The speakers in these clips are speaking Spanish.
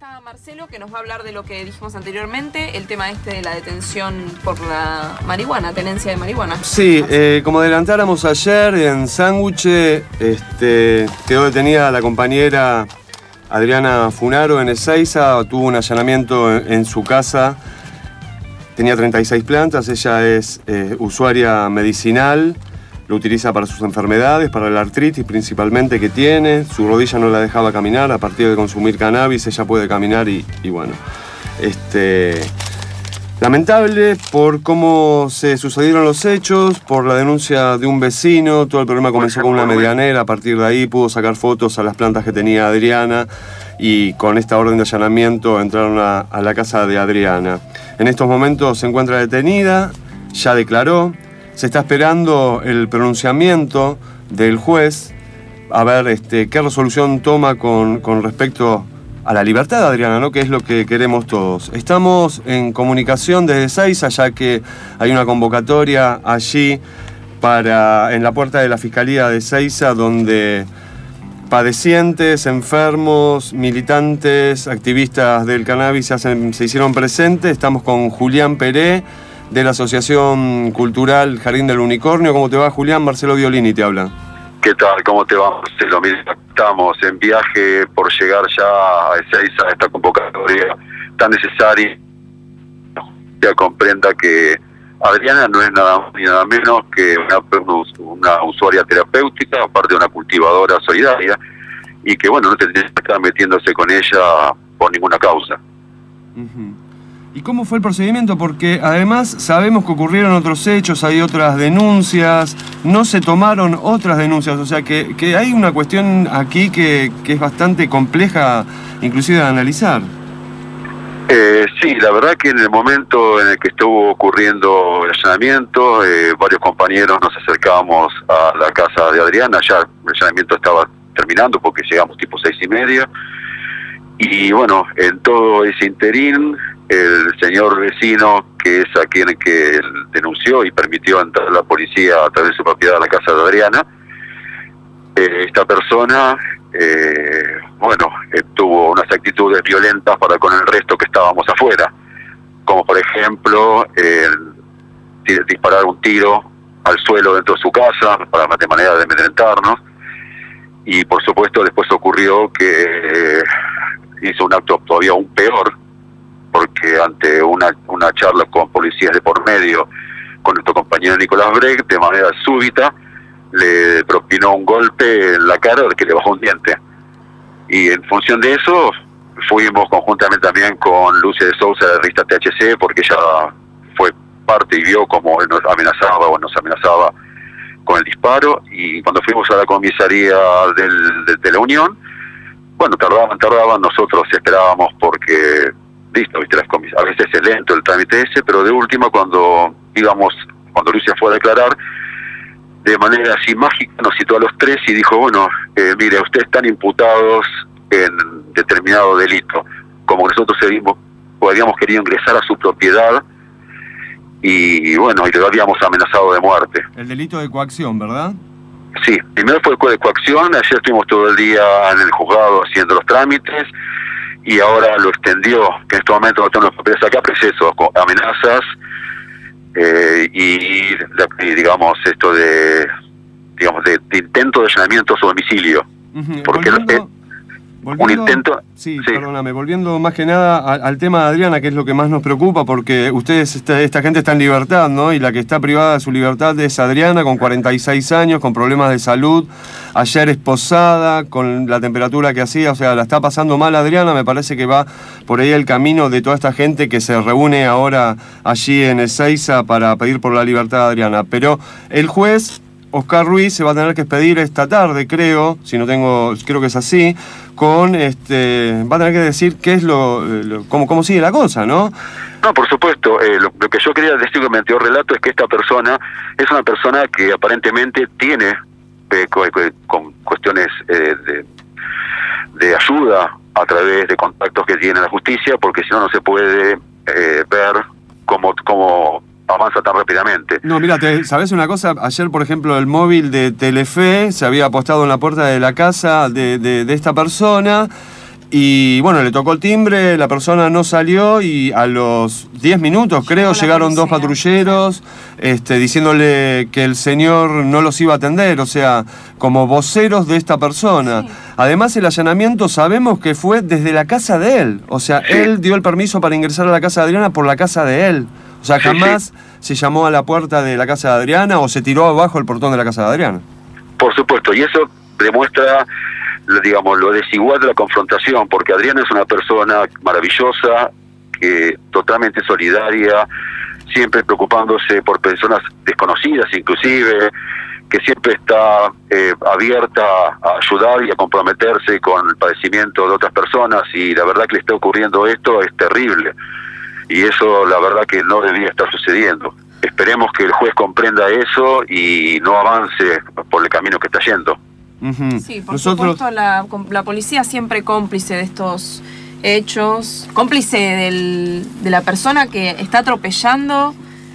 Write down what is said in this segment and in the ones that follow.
está Marcelo, que nos va a hablar de lo que dijimos anteriormente, el tema de la detención por la marihuana, tenencia de marihuana. Sí, como adelantáramos ayer en Sándwich, quedó detenida la compañera Adriana Funaro en Ezeiza, tuvo un allanamiento en su casa, tenía 36 plantas, ella es usuaria medicinal, lo utiliza para sus enfermedades, para la artritis principalmente que tiene, su rodilla no la dejaba caminar, a partir de consumir cannabis ella puede caminar y bueno, lamentable por cómo se sucedieron los hechos, por la denuncia de un vecino, todo el problema comenzó con una medianera, a partir de ahí pudo sacar fotos a las plantas que tenía Adriana y con esta orden de allanamiento entraron a la casa de Adriana. En estos momentos se encuentra detenida, ya declaró. Se está esperando el pronunciamiento del juez a ver qué resolución toma con respecto a la libertad de Adriana, ¿no? Que es lo que queremos todos. Estamos en comunicación desde Ezeiza, ya que hay una convocatoria allí en la puerta de la Fiscalía de Ezeiza, donde padecientes, enfermos, militantes, activistas del cannabis se hicieron presentes. Estamos con Julián Peré, de la Asociación Cultural Jardín del Unicornio. ¿Cómo te va, Julián? Marcelo Violini te habla. ¿Qué tal? ¿Cómo te va, Marcelo? Mira, estamos en viaje por llegar ya a Ezeiza, a esta convocatoria tan necesaria. Ya comprenda que Adriana no es nada más ni nada menos que una usuaria terapéutica, aparte de una cultivadora solidaria, y que, bueno, no tendría que estar metiéndose con ella por ninguna causa. Uh-huh. ¿Y cómo fue el procedimiento? Porque además sabemos que ocurrieron otros hechos, hay otras denuncias, no se tomaron otras denuncias, o sea que hay una cuestión aquí que es bastante compleja, inclusive de analizar. Sí, la verdad que en el momento en el que estuvo ocurriendo el allanamiento, varios compañeros nos acercamos a la casa de Adriana, ya el allanamiento estaba terminando porque llegamos tipo 6:30, y bueno, en todo ese interín, el señor vecino, que es a quien que denunció y permitió entrar a la policía a través de su propiedad a la casa de Adriana, esta persona, tuvo unas actitudes violentas para con el resto que estábamos afuera, como por ejemplo disparar un tiro al suelo dentro de su casa de manera de amedrentarnos, y por supuesto después ocurrió que hizo un acto todavía aún peor, porque ante una charla con policías de por medio, con nuestro compañero Nicolás Brecht, de manera súbita, le propinó un golpe en la cara que le bajó un diente. Y en función de eso, fuimos conjuntamente también con Lucia de Sousa, de la revista THC, porque ella fue parte y vio cómo él nos amenazaba con el disparo. Y cuando fuimos a la comisaría de la Unión, bueno, tardaban, nosotros esperábamos porque... Listo, ¿viste? A veces es lento el trámite ese, pero de última cuando Lucia fue a declarar, de manera así mágica nos citó a los tres y dijo, bueno, mire, ustedes están imputados en determinado delito, como nosotros habíamos querido ingresar a su propiedad y bueno, y lo habíamos amenazado de muerte. El delito de coacción, ¿verdad? Sí, primero fue de coacción, ayer estuvimos todo el día en el juzgado haciendo los trámites, y ahora lo extendió, que en este momento no tengo los papeles acá, pero es eso, amenazas y digamos esto de intento de allanamiento a su domicilio. Uh-huh. Porque un intento... Sí, perdóname, volviendo más que nada al tema de Adriana, que es lo que más nos preocupa, porque ustedes, esta gente está en libertad, ¿no? Y la que está privada de su libertad es Adriana, con 46 años, con problemas de salud, ayer esposada, con la temperatura que hacía, o sea, la está pasando mal Adriana. Me parece que va por ahí el camino de toda esta gente que se reúne ahora allí en Ezeiza para pedir por la libertad de Adriana. Pero el juez Oscar Ruiz se va a tener que expedir esta tarde, creo que es así, va a tener que decir qué es cómo sigue la cosa, ¿no? No, por supuesto. Lo que yo quería decir con mi anterior relato es que esta persona es una persona que aparentemente tiene con cuestiones de ayuda a través de contactos que tiene la justicia, porque si no se puede ver cómo avanza tan rápidamente. No, mira, ¿sabés una cosa? Ayer, por ejemplo, el móvil de Telefe se había apostado en la puerta de la casa de esta persona Y bueno, le tocó el timbre, la persona no salió y a los 10 minutos, creo, llegaron dos patrulleros diciéndole que el señor no los iba a atender, o sea, como voceros de esta persona. Sí. Además, el allanamiento sabemos que fue desde la casa de él, o sea, él dio el permiso para ingresar a la casa de Adriana por la casa de él. O sea, jamás se llamó a la puerta de la casa de Adriana o se tiró abajo el portón de la casa de Adriana. Por supuesto, y eso demuestra, digamos, lo desigual de la confrontación, porque Adriana es una persona maravillosa, totalmente solidaria, siempre preocupándose por personas desconocidas inclusive, que siempre está abierta a ayudar y a comprometerse con el padecimiento de otras personas, y la verdad que le está ocurriendo esto es terrible, y eso la verdad que no debía estar sucediendo. Esperemos que el juez comprenda eso y no avance por el camino que está yendo. Sí, por supuesto la policía siempre cómplice de estos hechos, cómplice de la persona que está atropellando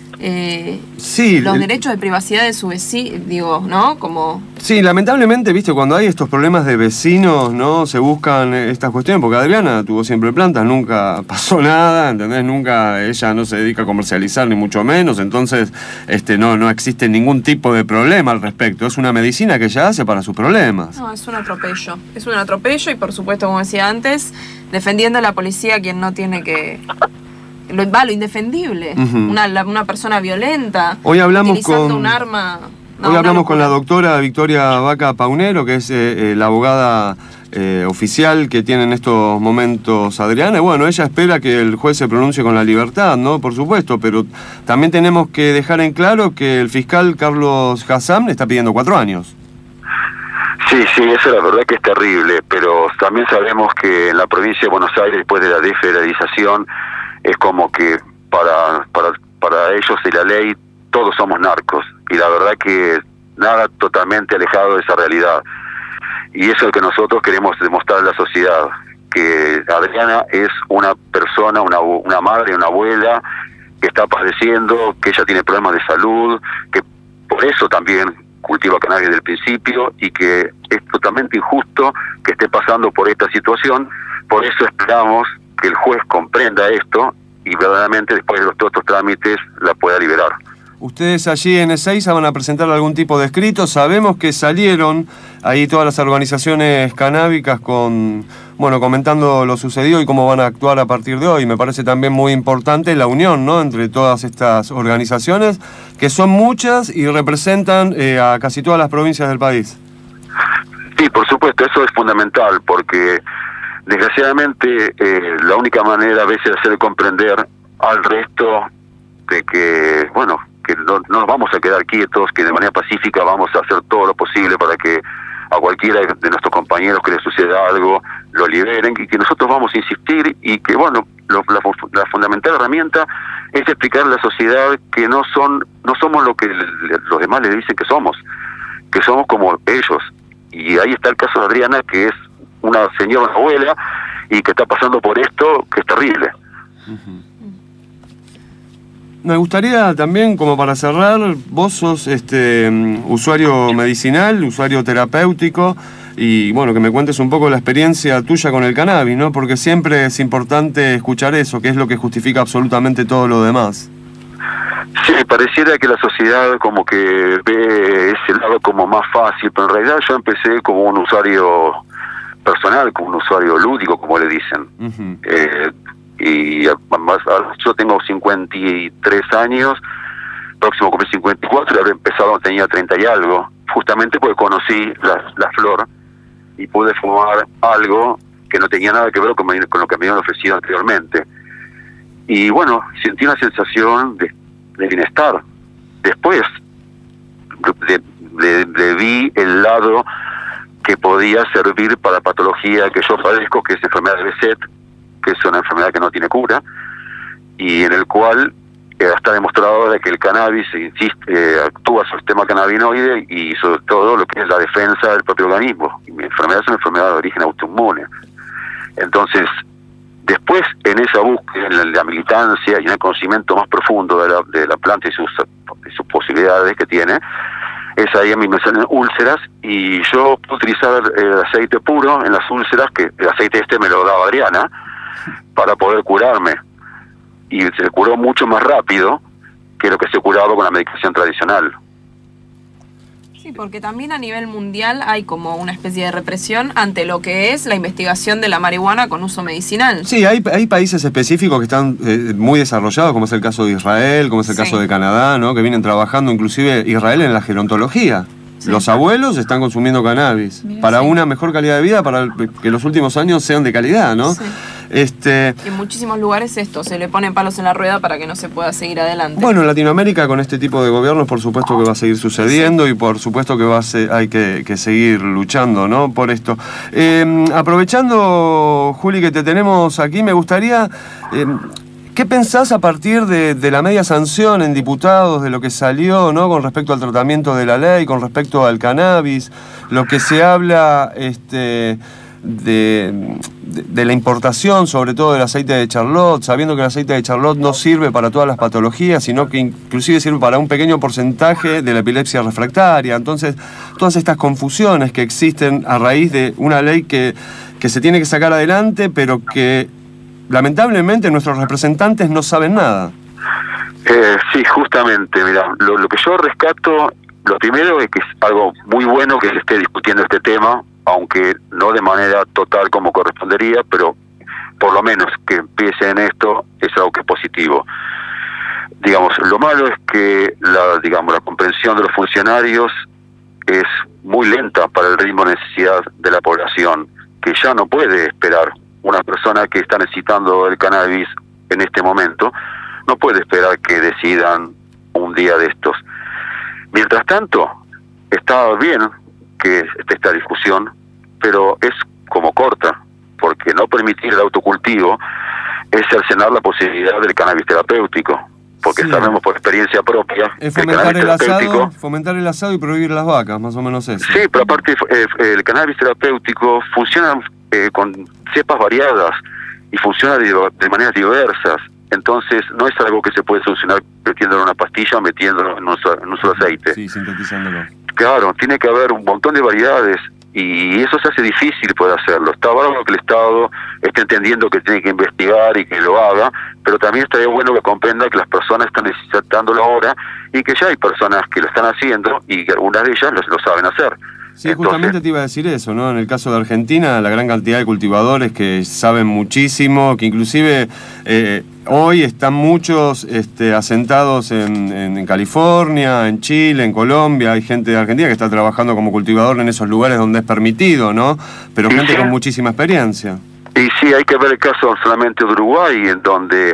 los derechos de privacidad de su vecino, digo, ¿no? Como... Sí, lamentablemente, viste, cuando hay estos problemas de vecinos, ¿no? Se buscan estas cuestiones, porque Adriana tuvo siempre plantas, nunca pasó nada, ¿entendés? Nunca, ella no se dedica a comercializar, ni mucho menos, entonces no existe ningún tipo de problema al respecto. Es una medicina que ella hace para sus problemas. No, es un atropello y por supuesto, como decía antes, defendiendo a la policía quien no tiene que... Lo indefendible, una persona violenta, hoy hablamos utilizando un arma... Hoy hablamos con la doctora Victoria Vaca Paunero, que es la abogada oficial que tiene en estos momentos Adriana. Y bueno, ella espera que el juez se pronuncie con la libertad, ¿no? Por supuesto, pero también tenemos que dejar en claro que el fiscal Carlos Hassam le está pidiendo 4 años. Sí, eso la verdad que es terrible, pero también sabemos que en la provincia de Buenos Aires, después de la desfederalización, es como que para ellos y la ley todos somos narcos, y la verdad que nada totalmente alejado de esa realidad, y eso es lo que nosotros queremos demostrar a la sociedad, que Adriana es una persona, una madre, una abuela que está padeciendo, que ella tiene problemas de salud, que por eso también cultiva cannabis desde el principio, y que es totalmente injusto que esté pasando por esta situación. Por eso esperamos que el juez comprenda esto y verdaderamente después de los otros trámites la pueda liberar. Ustedes allí en Ezeiza van a presentar algún tipo de escrito. Sabemos que salieron ahí todas las organizaciones canábicas comentando lo sucedido y cómo van a actuar a partir de hoy. Me parece también muy importante la unión, ¿no?, entre todas estas organizaciones, que son muchas y representan a casi todas las provincias del país. Sí, por supuesto, eso es fundamental, porque desgraciadamente la única manera a veces de hacer comprender al resto de que no nos vamos a quedar quietos, que de manera pacífica vamos a hacer todo lo posible para que a cualquiera de nuestros compañeros que les suceda algo lo liberen, y que nosotros vamos a insistir, y que la fundamental herramienta es explicar a la sociedad que no somos lo que los demás le dicen que somos como ellos. Y ahí está el caso de Adriana, que es una señora abuela y que está pasando por esto, que es terrible. Me gustaría también, como para cerrar, vos sos usuario medicinal, usuario terapéutico, y bueno, que me cuentes un poco la experiencia tuya con el cannabis, ¿no? Porque siempre es importante escuchar eso, que es lo que justifica absolutamente todo lo demás. Sí, pareciera que la sociedad como que ve ese lado como más fácil, pero en realidad yo empecé como un usuario personal, como un usuario lúdico, como le dicen. Y además yo tengo 53 años, próximo a cumplir 54, y habré empezado cuando tenía 30 y algo, justamente porque conocí la flor y pude fumar algo que no tenía nada que ver con lo que me habían ofrecido anteriormente. Y bueno, sentí una sensación de bienestar. Después vi el lado que podía servir para la patología que yo padezco, que es enfermedad de Behçet, que es una enfermedad que no tiene cura, y en el cual está demostrado de que el cannabis actúa sobre el sistema cannabinoide y sobre todo lo que es la defensa del propio organismo. Y mi enfermedad es una enfermedad de origen autoinmune. Entonces, después en esa búsqueda, en la militancia y en el conocimiento más profundo de la planta y sus posibilidades que tiene, ahí a mí me salen úlceras y yo puedo utilizar el aceite puro en las úlceras, que el aceite me lo daba Adriana, para poder curarme. Y se curó mucho más rápido que lo que se curaba con la medicación tradicional. Sí, porque también a nivel mundial hay como una especie de represión ante lo que es la investigación de la marihuana con uso medicinal. Sí, hay países específicos que están muy desarrollados, como es el caso de Israel, como es el caso de Canadá, ¿no? Que vienen trabajando, inclusive Israel, en la gerontología. Sí, los abuelos están consumiendo cannabis para una mejor calidad de vida, para que los últimos años sean de calidad, ¿no? Sí. En muchísimos lugares se le ponen palos en la rueda para que no se pueda seguir adelante. Bueno, en Latinoamérica con este tipo de gobiernos por supuesto que va a seguir sucediendo y por supuesto que hay que seguir luchando, ¿no? Por esto. Aprovechando, Juli, que te tenemos aquí, me gustaría... ¿Qué pensás a partir de la media sanción en diputados, de lo que salió, ¿no? Con respecto al tratamiento de la ley, con respecto al cannabis, lo que se habla de la importación, sobre todo del aceite de Charlotte, sabiendo que el aceite de Charlotte no sirve para todas las patologías, sino que inclusive sirve para un pequeño porcentaje de la epilepsia refractaria? Entonces, todas estas confusiones que existen a raíz de una ley que se tiene que sacar adelante, pero que lamentablemente nuestros representantes no saben nada. Sí, justamente, mira, lo que yo rescato, lo primero es que es algo muy bueno que se esté discutiendo este tema, aunque no de manera total como correspondería, pero por lo menos que empiece en esto es algo que es positivo. Digamos, lo malo es que la comprensión de los funcionarios es muy lenta para el ritmo de necesidad de la población, que ya no puede esperar. Una persona que está necesitando el cannabis en este momento no puede esperar que decidan un día de estos. Mientras tanto, está bien que esté esta discusión, pero es como corta, porque no permitir el autocultivo es cercenar la posibilidad del cannabis terapéutico, porque sabemos por experiencia propia es fomentar el asado y prohibir las vacas, más o menos eso. Sí, pero aparte el cannabis terapéutico funciona con cepas variadas y funciona de maneras diversas. Entonces no es algo que se puede solucionar metiéndolo en una pastilla o metiéndolo en un solo aceite. Sí, sintetizándolo. Claro, tiene que haber un montón de variedades y eso se hace difícil poder hacerlo. Está bárbaro que el Estado esté entendiendo que tiene que investigar y que lo haga, pero también estaría bueno que comprenda que las personas están necesitándolo ahora y que ya hay personas que lo están haciendo y que algunas de ellas lo saben hacer. Sí, entonces, justamente te iba a decir eso, ¿no? En el caso de Argentina, la gran cantidad de cultivadores que saben muchísimo, que inclusive hoy están muchos asentados en California, en Chile, en Colombia. Hay gente de Argentina que está trabajando como cultivador en esos lugares donde es permitido, ¿no? Pero gente con muchísima experiencia. Y sí, hay que ver el caso solamente de Uruguay, en donde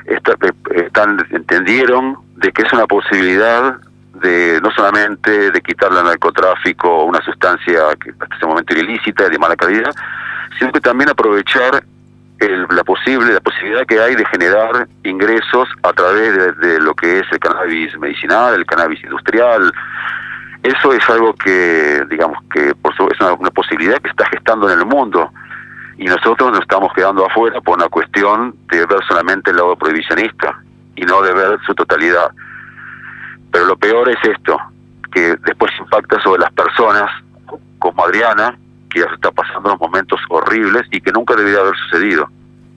entendieron de que es una posibilidad de no solamente de quitarle al narcotráfico una sustancia que hasta ese momento era ilícita y de mala calidad, sino que también aprovechar la posibilidad que hay de generar ingresos a través de lo que es el cannabis medicinal, el cannabis industrial. Eso es algo que, digamos, que es una posibilidad que está gestando en el mundo, y nosotros nos estamos quedando afuera por una cuestión de ver solamente el lado prohibicionista y no de ver su totalidad. Pero lo peor es esto, que después impacta sobre las personas como Adriana, que ya se está pasando unos momentos horribles y que nunca debería haber sucedido.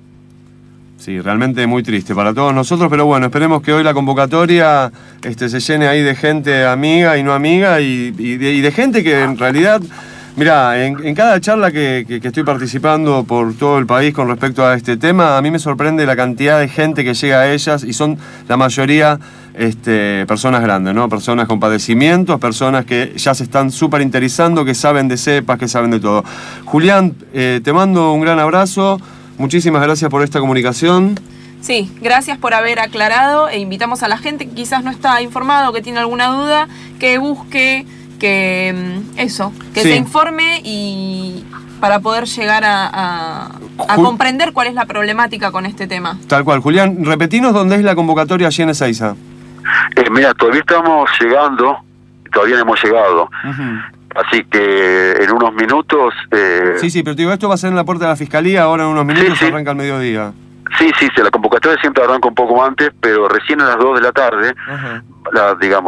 Sí, realmente muy triste para todos nosotros, pero bueno, esperemos que hoy la convocatoria se llene ahí de gente amiga y no amiga y de gente que en realidad... Mirá, en cada charla que estoy participando por todo el país con respecto a este tema, a mí me sorprende la cantidad de gente que llega a ellas y son la mayoría personas grandes, ¿no? Personas con padecimientos, personas que ya se están súper interesando, que saben de cepas, que saben de todo. Julián, te mando un gran abrazo, muchísimas gracias por esta comunicación. Sí, gracias por haber aclarado e invitamos a la gente que quizás no está informado o que tiene alguna duda, que busque... que se informe y para poder llegar a comprender cuál es la problemática con este tema. Tal cual. Julián, repetinos dónde es la convocatoria allí en Ezeiza. Mira, todavía estamos llegando, todavía no hemos llegado. Uh-huh. Así que en unos minutos... Sí, pero te digo, esto va a ser en la puerta de la Fiscalía, ahora en unos minutos arranca al mediodía. Sí, la convocatoria siempre arranca un poco antes, pero recién a las 2 de la tarde, uh-huh.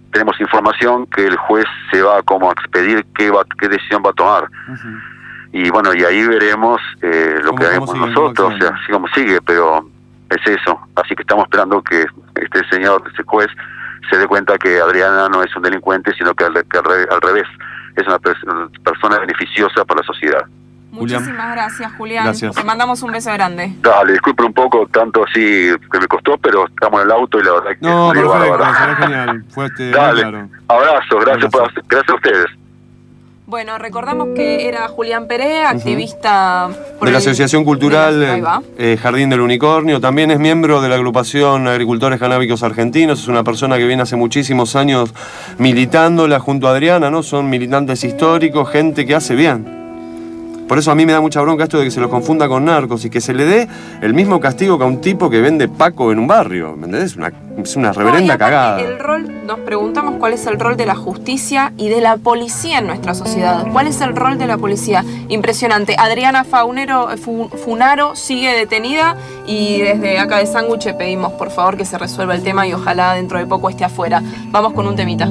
tenemos información que el juez se va como a expedir qué decisión va a tomar. Y bueno, y ahí veremos lo que haremos nosotros, o sea, así como sigue, pero es eso. Así que estamos esperando que ese juez, se dé cuenta que Adriana no es un delincuente, sino que al revés, es una persona beneficiosa para la sociedad. Muchísimas gracias, Julián. Gracias. Te mandamos un beso grande. Dale, disculpe un poco tanto así que me costó, pero estamos en el auto y la verdad que... No, perfecto, será genial. Dale, claro. Abrazo, gracias a ustedes. Bueno, recordamos que era Julián Perea, activista de la Asociación Cultural Jardín del Unicornio. También es miembro de la agrupación Agricultores Canábicos Argentinos. Es una persona que viene hace muchísimos años militándola junto a Adriana, ¿no? Son militantes históricos, gente que hace bien. Por eso a mí me da mucha bronca esto de que se los confunda con narcos y que se le dé el mismo castigo que a un tipo que vende Paco en un barrio. ¿Me entendés? Es una reverenda cagada. Nos preguntamos cuál es el rol de la justicia y de la policía en nuestra sociedad. ¿Cuál es el rol de la policía? Impresionante. Adriana Funaro sigue detenida y desde acá de Sándwich pedimos por favor que se resuelva el tema y ojalá dentro de poco esté afuera. Vamos con un temita.